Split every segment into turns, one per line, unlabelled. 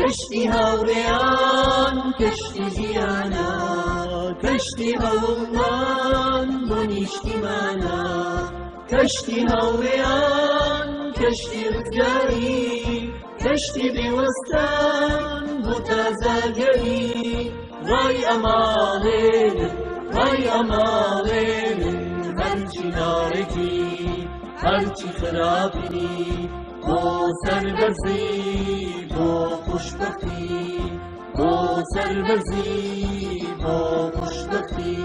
کەشتی هاوڕێیان کەشتی ژیانە کەشتی هەوڵمان بۆ نیشتیمانە کەشتی هاوڕێیان کەشتی ڕزگاری کەشتی بێوەستان بۆ تازاگەری ڕای ئەماڵێنن ڕای ئەماڵێنن هەرچی ناڕێکی هەرچی خراپی بۆ سەربەرزی بۆ خوشبەختی بۆ سەربەرزی بۆ خوشبەختی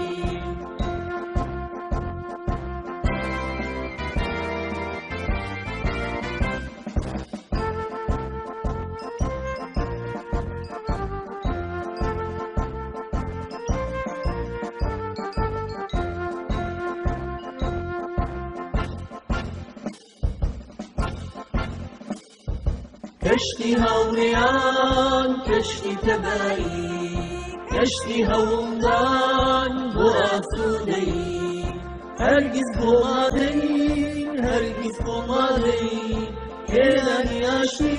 کەشتی هاوڕێیان کەشتی تەبایی کەشتی هەوڵدان بۆ ئاسوودەی هەرگیز بۆ مادەین هەرگیز بۆ مادەین هێنانی ئاشتی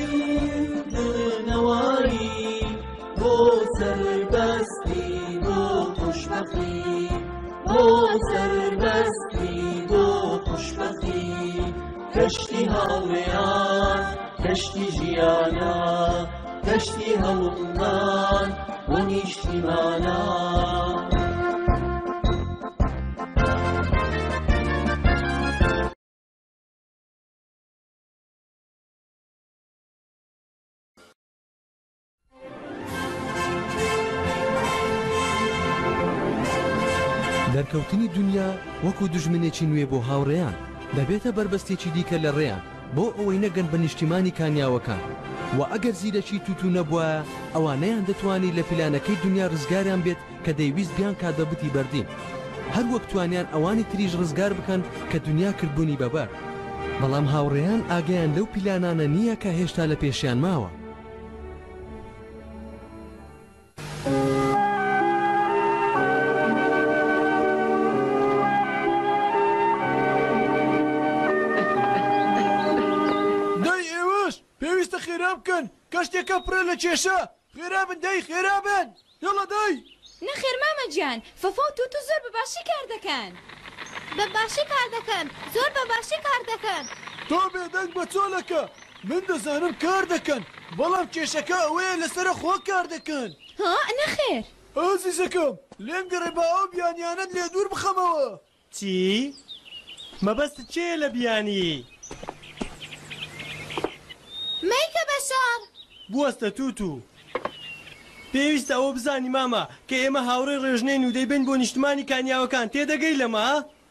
دڵنەواری بۆ سەربەستی بۆ خوشبەختی بۆ سەربەستی بۆ خوشبەختی کەشتی هاوڕێیان کەشتی ژیانە کەشتی هەوڵمان بۆ نیشتیمانە
دەرکەوتنی دنیا وەکو دژمنێکی نوێ بۆ هاوڕێیان دەبێتە بربەستێکی دیکە لە ڕێیان بۆ ئەوەی نەگەن بە نیشتیمانی کانیاوەکان و ئەگەر زیرەکی تووتو نەبووە ئەوانەیان دەتوانی لە پلانەکەی دنیا ڕزگاریان بێت کە دەیویست بیان کادەبوتی بەردین هەر وەک توانیان ئەوانی تریژ ڕزگار بکەن کە دنیا کردبوونی بەبەر بەڵام هاوڕێیان ئاگیان لەو پلانانە نییە کە هێشتا لە پێشیان ماوە
بکەن کەشتێکە پڕە لە کێشە خێرابن دەی خێرابن یاڵە دەی
نەخێر مامەجیان فەفا و تووتو زۆر بەباشی کار دەکەن
بەباشی کار دەکەن زۆر بەباشی کار دەکەن
تۆ بێدەنگ بە چۆلەکە من دەزانم کار دەکەن بەڵام کێشەکە ئەوەیە لەسرە خۆ کار دەکەن
ها نەخێر
ئازیزەکەم لێم گەڕێ بە ئەو بیانیانت لێ دوور بخەمەوە
چی؟ مەبەستت چێە لە بیانی؟
مەیکە بەشار
بوەستە تووتو پێویستە ئەوە بزانی مامە کە ئێمە هاوڕێی ڕێژنین و دەیبین بۆ نیشتمانی کانیاوەکان تێدەگەی لەمە؟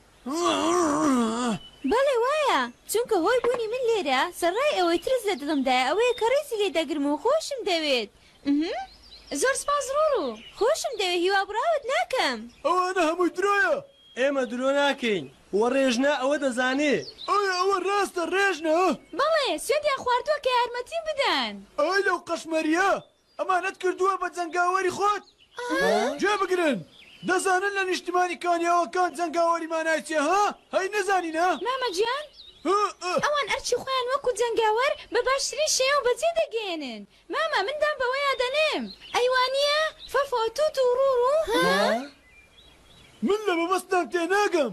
بەڵێ وایە چونکە هۆی بوونی من لێرە سەرڕای ئەوەی ترس لە دڵمدایە ئەوەیە کە ڕێزی لێ دەگرم و خۆشم دەوێت زۆر سپاس ڕۆڕ و خۆشم دەوێت هیوا بڕاوت ناکەم
ئەوانە هەمووی درۆیە
ئێمە درۆ ناکەین وە ڕێژنە ئەوە دەزانێ
ئەوە ڕاستە ڕێژنە
بەڵێ سوێندیان خواردووە کە یارمەتی بدەن
ئەی لەو قەشمەریە ئەمانەت کردووە بە جەنگاوەری خۆت گوێ بگرن دەزانن لە نیشتمانی کانیاوەکان جەنگاوەری مانای چیە ها هەی نەزانینە
مامەجیان ئەوان ئەرچی خۆیان وەکو جەنگاوەر بە باشترین شێوە بەجێ دەگەێنن مامە مندان بەوەیە دەنێم ئەیوانیە فەفۆ تووت و ڕوڕوو
من لە مەبەستان تێناگەم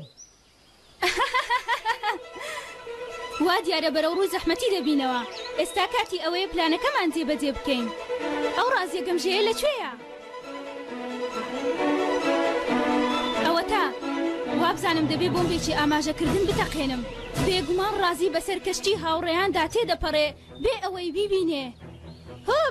وا دیارە بەرەو ڕووی زەحمەتی دەبینەوە ئێستا کاتی ئەوەیە پلانەکەمان جێبەجێ بکەین ئەو ڕازیە گەمژەیە لەکوێیە ئەوە تا وابزانم دەبێ بۆمبێکی ئاماژەکردن بتەقێنم بێگومان ڕازی بەسەر کەشتی هاوڕێیاندا تێدەپەڕێ بێ ئەوەی بیبینێ هۆپ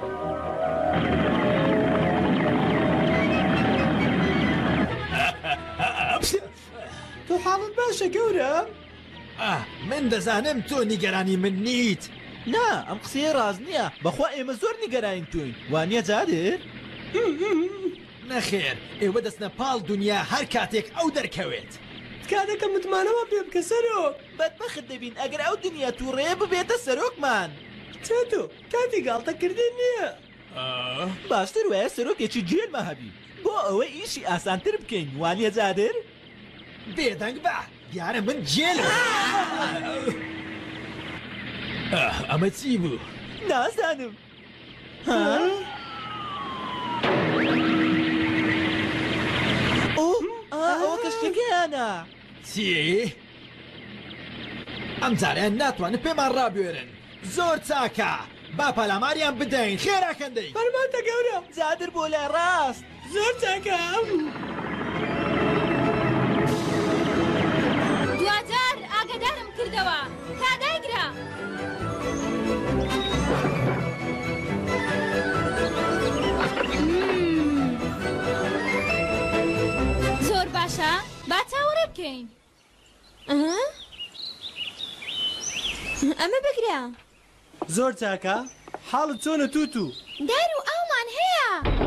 تۆ حاڵت باشە گەورە
من دەزانم تۆ نیگەرانی من نیت
نا ئەم قسەیە ڕاز نییە بەخوا ئێمە زۆر نیگەرانین توین وانییە جادر؟
نەخێر ئێوە دەستنە پاڵ دنیا هەر کاتێک ئەو دەرکەوێت
کاتێکە متمانەوە پێ بکە سەرۆک
بەدبەخت دەبین ئەگەر ئەو دنیا تووڕێ ببێتە سەرۆکمان
چێتۆ کاتی گاڵتەکردن نییە
باشتر وایە سەرۆکێکی جێلمە هەبی بۆ ئەوە ئیشی ئاسانتر بکەین وانییە جادر؟
بێدەنگ بە دیارە من جێلم
ئەمە چی بوو؟ نازانم ئەوە کەشتەکەیانە
چی؟ ئەم جاریان ناتوانن پێمان ڕابێرن زۆر چاکە با پەلاماریان بدەین خێراکەندەی
فەرمانتە گەورە
زادر بۆ لای ڕاست
زۆر چاکە
دوجار ئاگادارم کردەوە تا دایگرە زۆر باشە با چاوەڕێ بکەین
ئەمە بگرە
زۆر چاکە حاڵت چۆنە تووتو
دار و ئەومان هەیە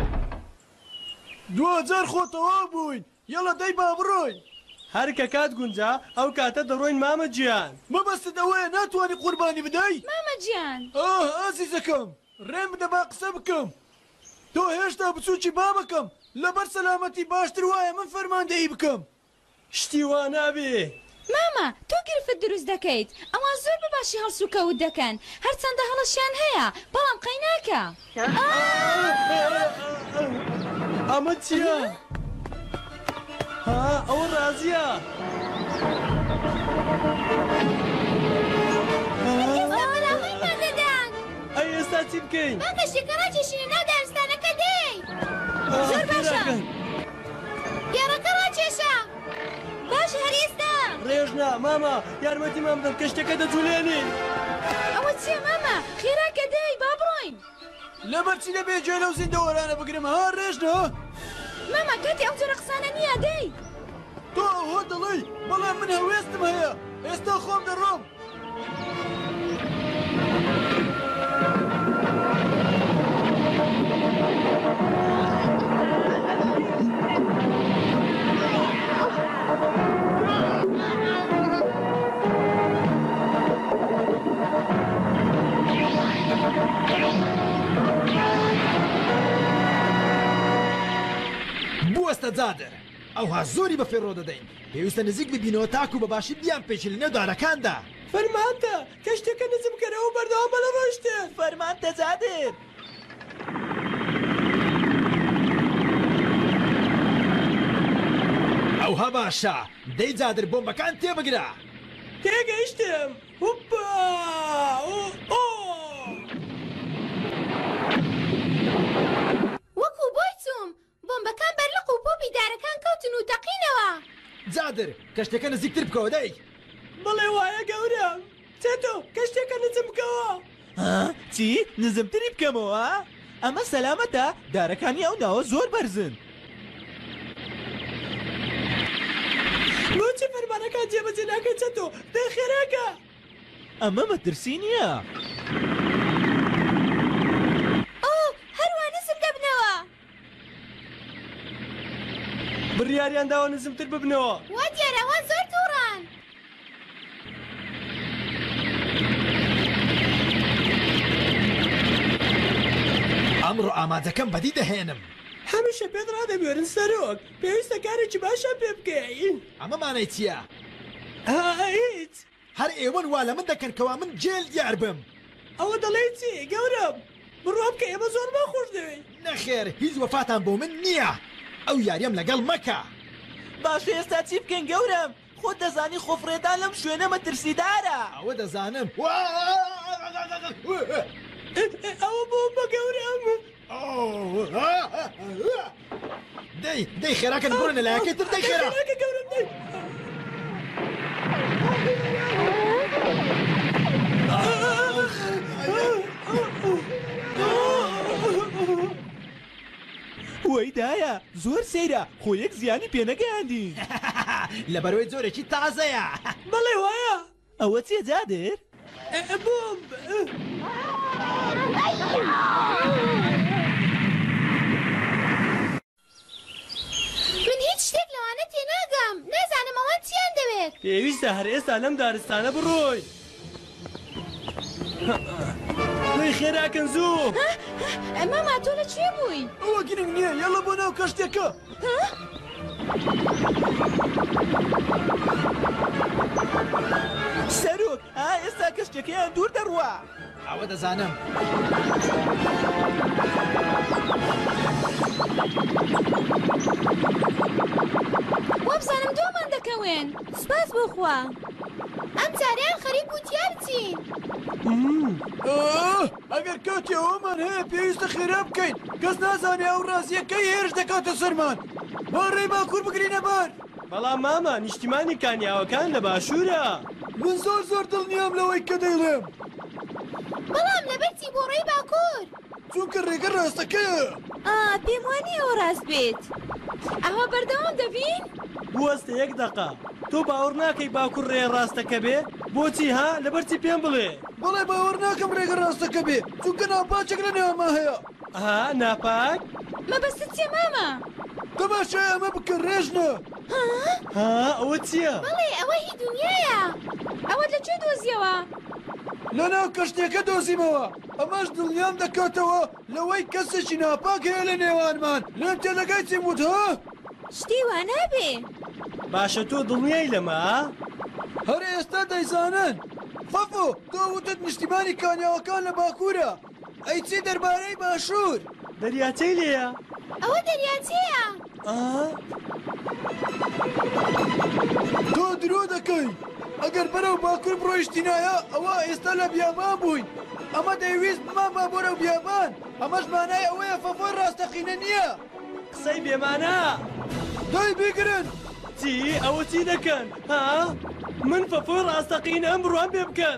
2000 خۆتەوە بووین یەڵە دەی با بڕۆین
هەر کە کات گونجا ئەو کاتە دەڕۆین مامە گیان
مەبەستت ئەوەیە ناتوانانی قوربانی بدەی
مامە گیان
ئازیزەکەم ڕێم بدە با قسە بکەم تۆ هێشتا بچووکی با بکەم لەبەر سەلامەتی باشتر وایە من فەرماندەیی بکەم
شتی وا نابێ
ماما تۆ گرفت دروست دەکەیت ئەوان زۆر بەباشی هەڵسوکەوت دەکەن هەرچەندە هەڵەشیان هەیە بەڵام قەی ناکە
ئەمە چییە؟ ها ئەوە ڕازیە
ئێستاوەراهۆیمان دەدان
ئەی ئێستا چی بکەین؟
با کەشتێکە ڕاکێشینە ناو دارستانەکە دێ
زۆر باشە
گێڕەکە ڕاکێشە باش هەر ئێستا
ڕێژنا ماما یارمەتیمان بدەن کەشتەکە دەجوولێنین
ئەوە چییە ماما خێراکە دەی با بڕۆین
لەبەرچی لەبێ گوێ لەو زیندەوەرانە بگرم ها ڕێژنە
ماما کاتی ئەو جۆرە قسانە نییە دەی
تۆ ئەوە دەڵێی بەڵام من هەوێستم هەیە ئێستا خۆم دەڕۆم
بوەستە جادر ئەوها زۆری بە فێڕۆ دەدەین پێویستە نزیک ببینەوە تاکو بە باشی بیان پێچی لە نێودارەکاندا
فەرمانتە کەشتەکە نزمکەرەوە بەردەوام بەلە ڕۆشتێ
فەرمانتە زادر
ئەوها باشە دەی جادر بۆمبەکان تێبگرە
تێگەیشتم هوپا
وەکو بۆی چووم بۆمبەکان بەرلق و پۆپی دارەکان کەوتن و تەقینەوە
جادر کەشتەکە نزیکتر بکەوە دەی
بەڵێ وایە گەورم چێتۆ کەشتێکە نزمکەوە
چی نزمتری بکەمەوە ئەمە سەلامەتە دارەکانی ئەو ناوە زۆر بەرزن
بۆچی فەرمانەکان جێبەجێ ناکە چێتۆ دەی خێراکە
ئەمە مەترسی نییە
ئەو هەروە نزم دەبنەوە
بڕیاریان داوە نزمتر ببنەوە
وا دیارەوە زۆر تووڕان
ئەمڕۆ ئامادەکەم بەدی دەهێنم
هەمیشە پێت ڕادەبێرن سەرۆک پێویستە کارێکی باشە پێ بکەین
ئەمە مانای چییە؟
هیچ
هەر ئێوەن وا لە من دەکەن کەوا من جێل دیار بم
ئەوە دەڵێ چی گەورم بڕۆ بکە ئێمە زۆر باخۆش دەوێت
نەخێر هیچ وەفاتان بۆ من نییە ئەو یاریم لەگەڵ مەکە
باش ئێستا چی بکەین گەورم خۆت دەزانی خۆفرێتان لەم شوێنە مەترسیدارە
ئەوە دەزانم
ئەوە بۆ بە گەورم
دەی خێراکەن بڕنە لایەکەی تر دەی خێرا
گەورم دەی
وەی دایە زۆر سەیرە خۆ یەک زیانی پێنەگەیاندی
لەبەرەوەی جۆرێکی تازەیە
بەڵێ وایە
ئەوە چێ جادر؟
بۆمب
من هیچ شتێک لەوانە تێناگەم نازانم ئەوان چیان دەوێت
پێویستە هەر ئێستا لەم دارستانە بڕۆی وەی خێراکەن زوو
ماما تۆ لەکوێ بووی
ئەوە گرنگ نییە یەڵە بۆ ناو کەشتێکە
سەرۆک ئێستا کەشتەکەیان دوور دەڕوا.
ئەوە دەزانم.
وابزانم دۆمان دەکەوێن. سپاس بۆ خوا.
ئەم جاریان خەریک بوتیا بچین.
ئەگەر کاتی ئەوەمان هەیە پێویستە خێرا بکەین کەس نازانێ ئەو ڕاستیەکەی هێرش دەکاتە سەرمان. با ڕێی باکوور بگرینە بەر.
بەڵام ماما نیشتیمانی کانیاوەکان لە باشوورە.
من زۆر دڵنیام لەوەی کە دەیڵێم.
بەڵام لەبەرچی بۆ ڕێی باکوور.
چونکە ڕێگە ڕاستەکەیە.
پێم وانە ئەوە ڕاست بێت. ئەوە بەردەوام دەبین؟
بوەستە یەک دەقا. تۆ باوەڕ ناکەی باکوور ڕێ ڕاستەکە بێ؟ بۆچی ها لەبەرچی پێم بڵێ؟
بەڵێ باوەڕ ناکەم ڕێگە ڕاستەکە بێ چونکە ناپاچێک لە نێوانما هەیە.
ناپاک؟
مەبەستت چیە مامە؟
تەماشای ئەمە بکە ڕێژنە.
ئەوە چییە؟
بەڵێ ئەوە هی دنیایە.
ئەوەت لەکوێ دۆزیەوە؟
لەناو کەشتێکە دۆزیمەوە. ئەمەش دڵنیام دەکاتەوە لەوەی کەسێکی ناپاک هەیە لە نێوانمان. لێم تێدەگای چی وت ها؟
شتی وا نابێ.
باشە تۆ دڵنیای لەمە؟
هەر ئێستا دەیزانن. فەفۆ تۆ وتت نیشتیمانی کانیاوەکان لە باکوورە. ئەی چی دەربارەی باشوور؟
دەریاچەی لێیە؟
ئەوە دەریاچەیە.
تۆ درۆ دەکەی. ئەگەر بەرەو باکوور بڕۆیشتینایە ئەوە ئێستا لە بیابان بووین. ئەمە دەیویست بمانبا بۆرەو بیابان. ئەمەش مانای ئەوەیە فەفۆی ڕاستەقینە نییە.
قسەی بێمانە.
دای بیگرن.
چی؟ ئەوە چی دەکەن؟ من فەفۆی ڕاستەقین ئەم بڕوان پێ بکەن.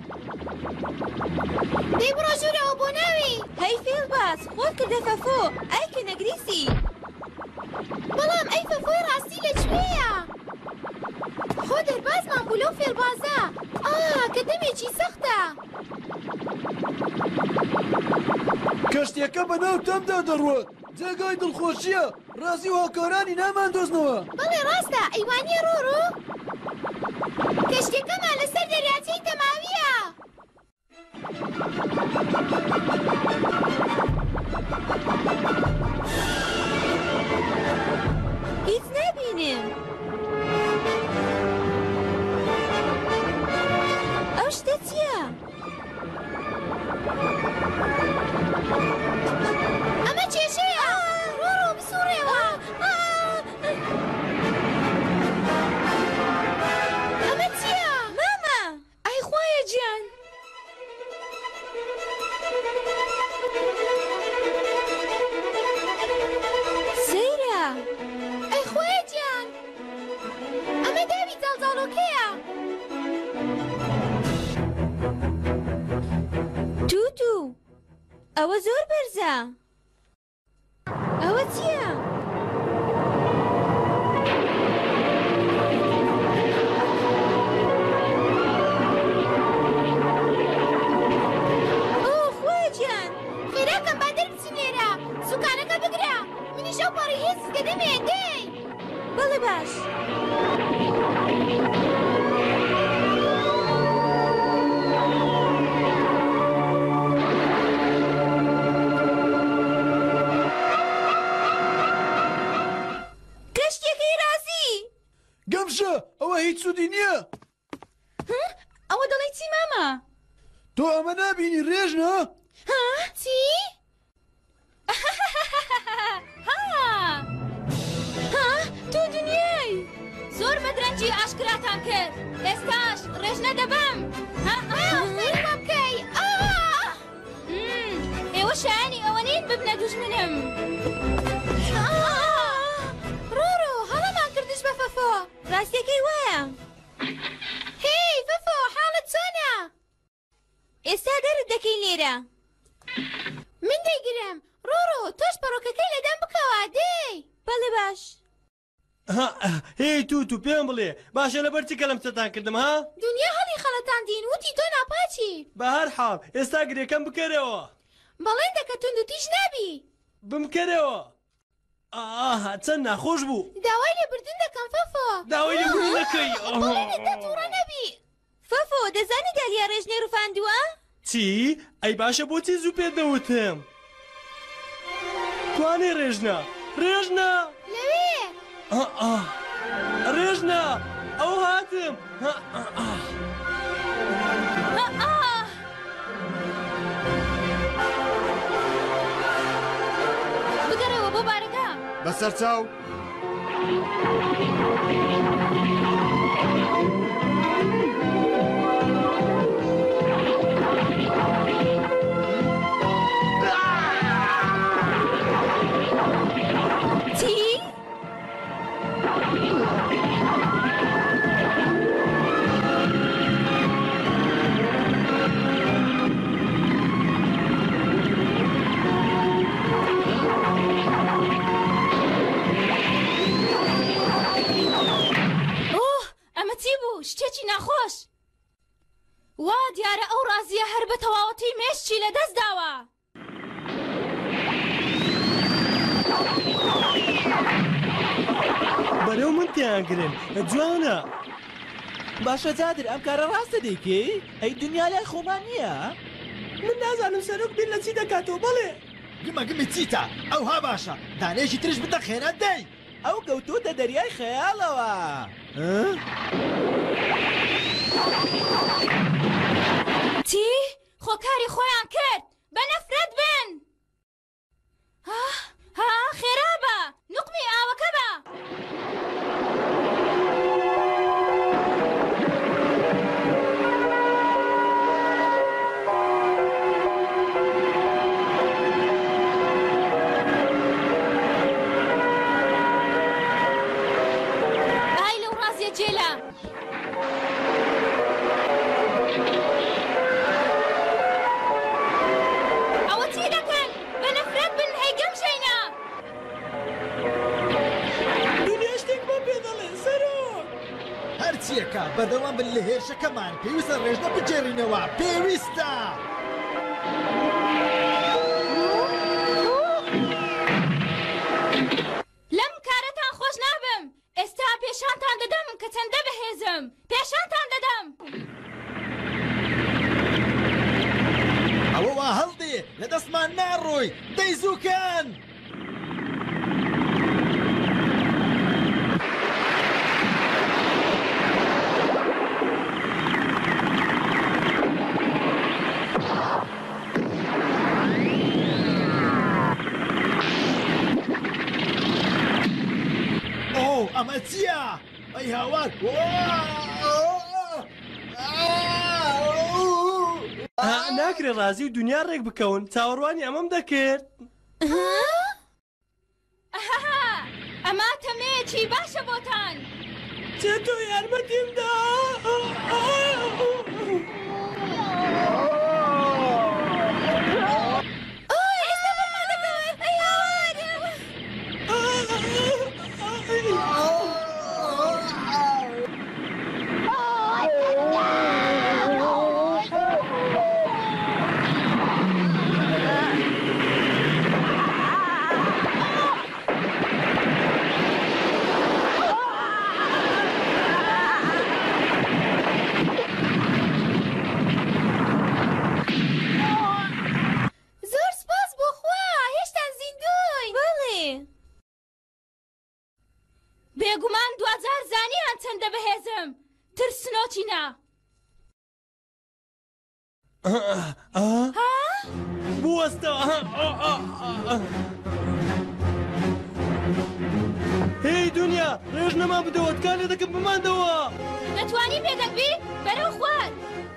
دەی بڕۆ ژوورەوە بۆ ناوی.
هەی فێڵباز خۆت کردە فەفۆ ئای کە نەگریسی.
بەڵام ئەی فەفۆی ڕاستی لەکوێیە؟ خۆ دەربازمان بوو لەو فێڵبازە. کە دەمێکی سەختە.
کەشتێکە بەناو تەمدا دەڕوات. جێگای دڵخۆشیە. ڕازی و هاوکارانی نامان دۆزنەوە.
بەڵێ ڕاستە ئەیوانیە ڕۆڕۆ. کەشتێکەمان لەسەر دەریاچەی تەماویە.
هیچ نبینم. ئەو شتە چییە؟
ئەمە کێشەیە. ڕۆڕۆ بسوڕێەوە. ئەمە چییە؟
مامە ئای خۆیە گیان. سەیرە.
ئەی خۆیە گیان. ئەمە داوی جاڵجاڵۆکەیە.
تووتو ئەوە زۆر بەرزە. ئەوە چییە؟ خۆیان
خێراکەم با دەربچین لێرە. سوکانەکە بگرە. منیش ئەو پەڕی هێز دەدەمێ دەی.
بەڵێ باش. کەشتێکی ڕازی.
گەمشە ئەوە هیچ سوودی نییە.
ئەوە دەڵێ چی مامە؟
تۆ ئەمە نابینی ڕێژنە؟
چی؟
تۆ دنیای زۆر بەدرەنجی ئاشکراتان کرد. ئێستاش ڕێژنە دەبم.
فێرمە بکەی.
ئێوە شایانی ئەوە نین ببنە دوژمنم.
ڕۆڕۆ هەڵەمان کردش بە فەفۆ.
ڕاستیەکەی وایە.
هی فەفۆ حاڵت چۆنە؟
ئێستا دەرت دەکەی لێرە.
من دەیگرم. ڕۆڕۆ تۆش پەڕۆکەکەی لەدەم بکەوە دەی.
بەڵێ باش.
هی تووتو پێم بڵێ باشە لەبەرچی کە لەم چەتان کردم ها؟
دنیا هەڵی خەڵەتان دین وتی تۆ ناپاچی.
بە هەر حاڵ ئێستا گرێکەم بکەرەوە.
بەڵێن دەکە تونند و تیژ نابی.
بمکەرەوە. چەند ناخۆش بوو.
داوای لێبردن دەکەم فەفۆ.
داوای لێبردن دەکەی.
بەڵێنێ دەتوڕە نەبی.
فەفۆ دەزانی دالیا ڕێژنێ ڕووفاندووە؟
چی؟ ئەی باشە بۆچی زوو پێت دەوتم؟ کوانێ ڕێژنە؟ ڕێژنە؟
لەوێ.
ڕێژنە ئەو هاتم.
بەسەر چاو
شتێکی ناخۆش وا دیارە ئەو ڕازیە هەر بە تەواوەتی مێشتی لەدەست داوە
بەرەو من تیانگرن جوانە
باشە جادر ئەم کارە ڕاستە دەیکەی ئەی دنیا لای خۆمان نییە
من نازانم سەرۆک بیر لە چی دەکاتەوە بەڵێ
گمەگمی چیتە ئەوها باشە دانێژی ترش بدە خێرات دەی
ئەو کەوتوتە دەریای خەیاڵەوە
چی؟ خۆکاری خۆیان کرد بە نەفرەت بن ها خێرابە نوقمی ئاوەکە بە ئای لەو ڕازیە جێلە
چیەکە بەردەوام بن لە هێرشەکەمان پێویستە ڕێژنە بجێڕینەوە پێویستە
لەم کارەتان خۆش نابم ئێستا پێشانتان دەدەم کە چەندە بەهێزم پێشانتان دەدەم
ئەوە وا هەڵدێ لە دەستمان ناڕۆی دەی زووکەن ئەمە چییە؟ ئەی هاوار
ناکرێ ڕازی و دنیا ڕێک بکەون چاوەڕوانی ئەمەم دەکرد
ئەمە تەمەیەکی باشە بۆتان
چێ تۆ یارمەتیمدا
بێگومان دوازار زانیان چەندە بەهێزم ترسنۆچینە
بوەستەوە هی دنیا ڕێژنەما بدەوەتکان لێ دەکەم بماندەوە
دەتوانی پێدەنگبی بەرەو خوارد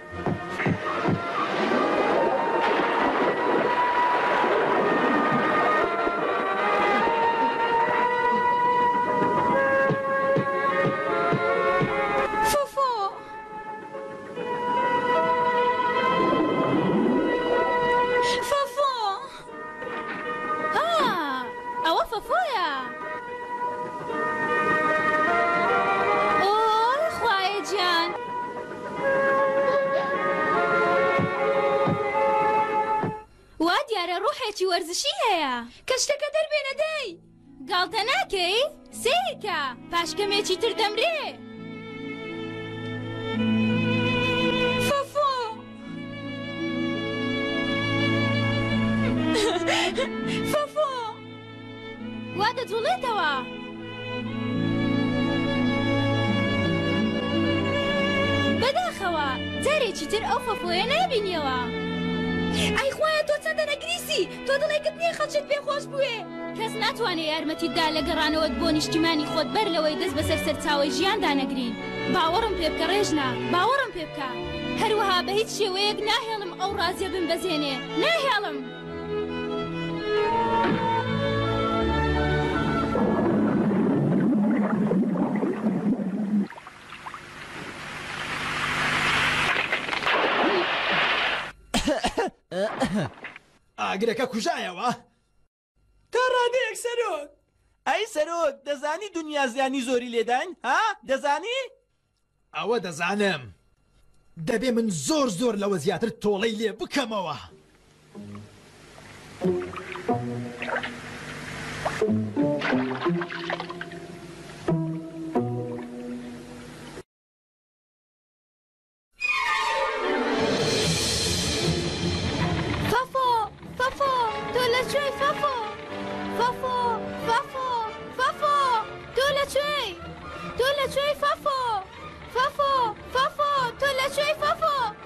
ڕوحێکی وەرزشی هەیە کە شتەکە دەربێنە دەی گاڵتە ناکەی سیرکە پاشکەمێکی تر دەمرێ فەفۆ فەفۆ وا دەجوڵێتەوە بەداخەوە جارێکی تر ئەو فەفۆیە نابینیەوە ئەی خوایە تۆ چەندە نەگریسی تۆ دڵێکت نییە خەڵکت پێ خۆش بوێ کەس ناتوانێت یارمەتیتدا لە گەڕانەوەت بۆ نیشتیمانی خۆت بەر لەوەی دەست بەسەر سەرچاوی ژیاندا نەگرین. باوەڕم پێ بکە ڕێژنا، باوەڕم پێ بکە. هەروەها بە هیچ شێوەیەک ناهێڵم ئەو ڕازیە بمبەزێنێ، ناهێڵم.
ئاگرەکە کوژایەوە؟
تا ڕادەیەک سەرۆک.
ئەی سەرۆک دەزانی دنیا زیانی زۆری لێداین ها دەزانی؟
ئەوە دەزانم. دەبێ من زۆر لەوە زیاتر تۆڵەی لێ بکەمەوە.
فافۆ تۆ لەکوێی فافۆ